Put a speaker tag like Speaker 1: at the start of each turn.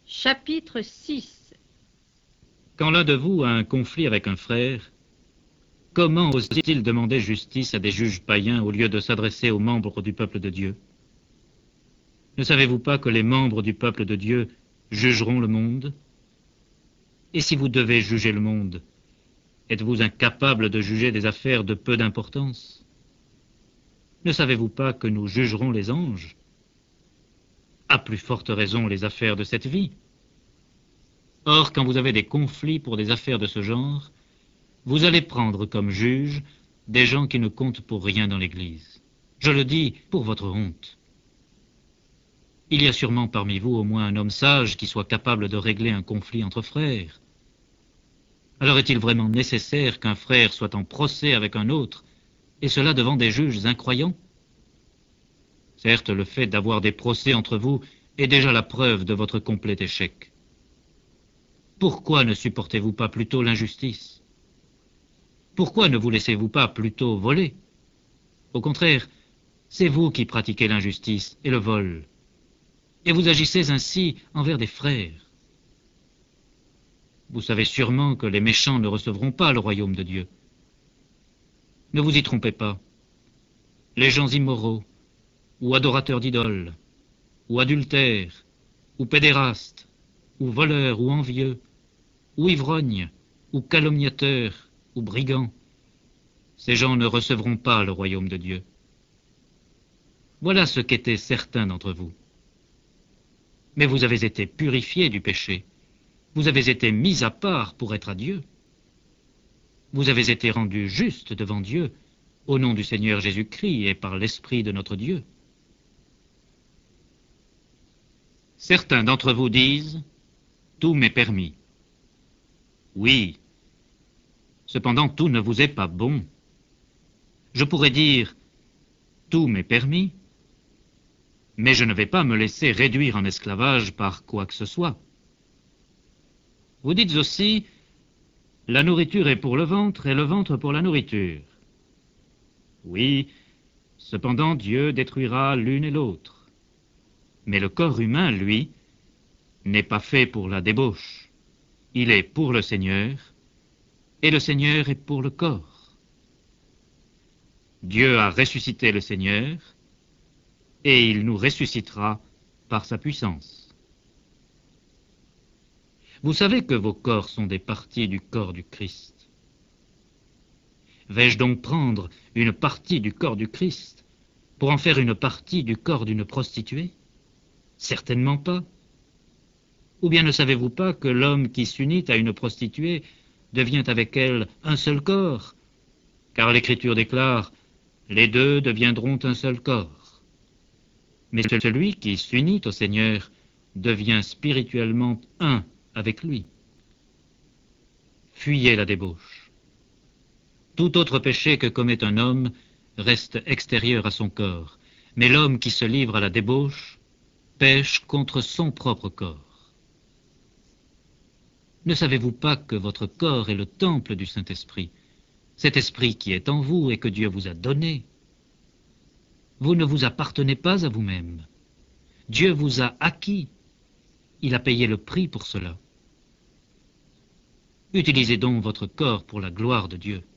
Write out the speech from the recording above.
Speaker 1: Chapitre 6.
Speaker 2: Quand l'un de vous a un conflit avec un frère, comment ose-t-il demander justice à des juges païens au lieu de s'adresser aux membres du peuple de Dieu? Ne savez-vous pas que les membres du peuple de Dieu jugeront le monde? Et si vous devez juger le monde, êtes-vous incapable de juger des affaires de peu d'importance? Ne savez-vous pas que nous jugerons les anges? À plus forte raison les affaires de cette vie. Or, quand vous avez des conflits pour des affaires de ce genre, vous allez prendre comme juges des gens qui ne comptent pour rien dans l'Église. Je le dis pour votre honte. Il y a sûrement parmi vous au moins un homme sage qui soit capable de régler un conflit entre frères. Alors est-il vraiment nécessaire qu'un frère soit en procès avec un autre, et cela devant des juges incroyants? Certes, le fait d'avoir des procès entre vous est déjà la preuve de votre complet échec. Pourquoi ne supportez-vous pas plutôt l'injustice? Pourquoi ne vous laissez-vous pas plutôt voler? Au contraire, c'est vous qui pratiquez l'injustice et le vol. Et vous agissez ainsi envers des frères. Vous savez sûrement que les méchants ne recevront pas le royaume de Dieu. Ne vous y trompez pas. Les gens immoraux, ou adorateurs d'idoles, ou adultères, ou pédérastes, ou voleurs, ou envieux, ou ivrognes, ou calomniateurs, ou brigands, ces gens ne recevront pas le royaume de Dieu. Voilà ce qu'étaient certains d'entre vous. Mais vous avez été purifiés du péché. Vous avez été mis à part pour être à Dieu. Vous avez été rendus justes devant Dieu au nom du Seigneur Jésus-Christ et par l'Esprit de notre Dieu. Certains d'entre vous disent « Tout m'est permis ». Oui, cependant tout ne vous est pas bon. Je pourrais dire « Tout m'est permis », mais je ne vais pas me laisser réduire en esclavage par quoi que ce soit. Vous dites aussi « La nourriture est pour le ventre et le ventre pour la nourriture ». Oui, cependant Dieu détruira l'une et l'autre. Mais le corps humain, lui, n'est pas fait pour la débauche. Il est pour le Seigneur, et le Seigneur est pour le corps. Dieu a ressuscité le Seigneur, et il nous ressuscitera par sa puissance. Vous savez que vos corps sont des parties du corps du Christ. Vais-je donc prendre une partie du corps du Christ pour en faire une partie du corps d'une prostituée? Certainement pas. Ou bien ne savez-vous pas que l'homme qui s'unit à une prostituée devient avec elle un seul corps? Car l'Écriture déclare « Les deux deviendront un seul corps ». Mais celui qui s'unit au Seigneur devient spirituellement un avec lui. Fuyez la débauche. Tout autre péché que commet un homme reste extérieur à son corps, mais l'homme qui se livre à la débauche pêche contre son propre corps. Ne savez-vous pas que votre corps est le temple du Saint-Esprit, cet esprit qui est en vous et que Dieu vous a donné? Vous ne vous appartenez pas à vous-même. Dieu vous a acquis. Il a payé le prix pour cela. Utilisez donc votre corps pour la gloire de Dieu.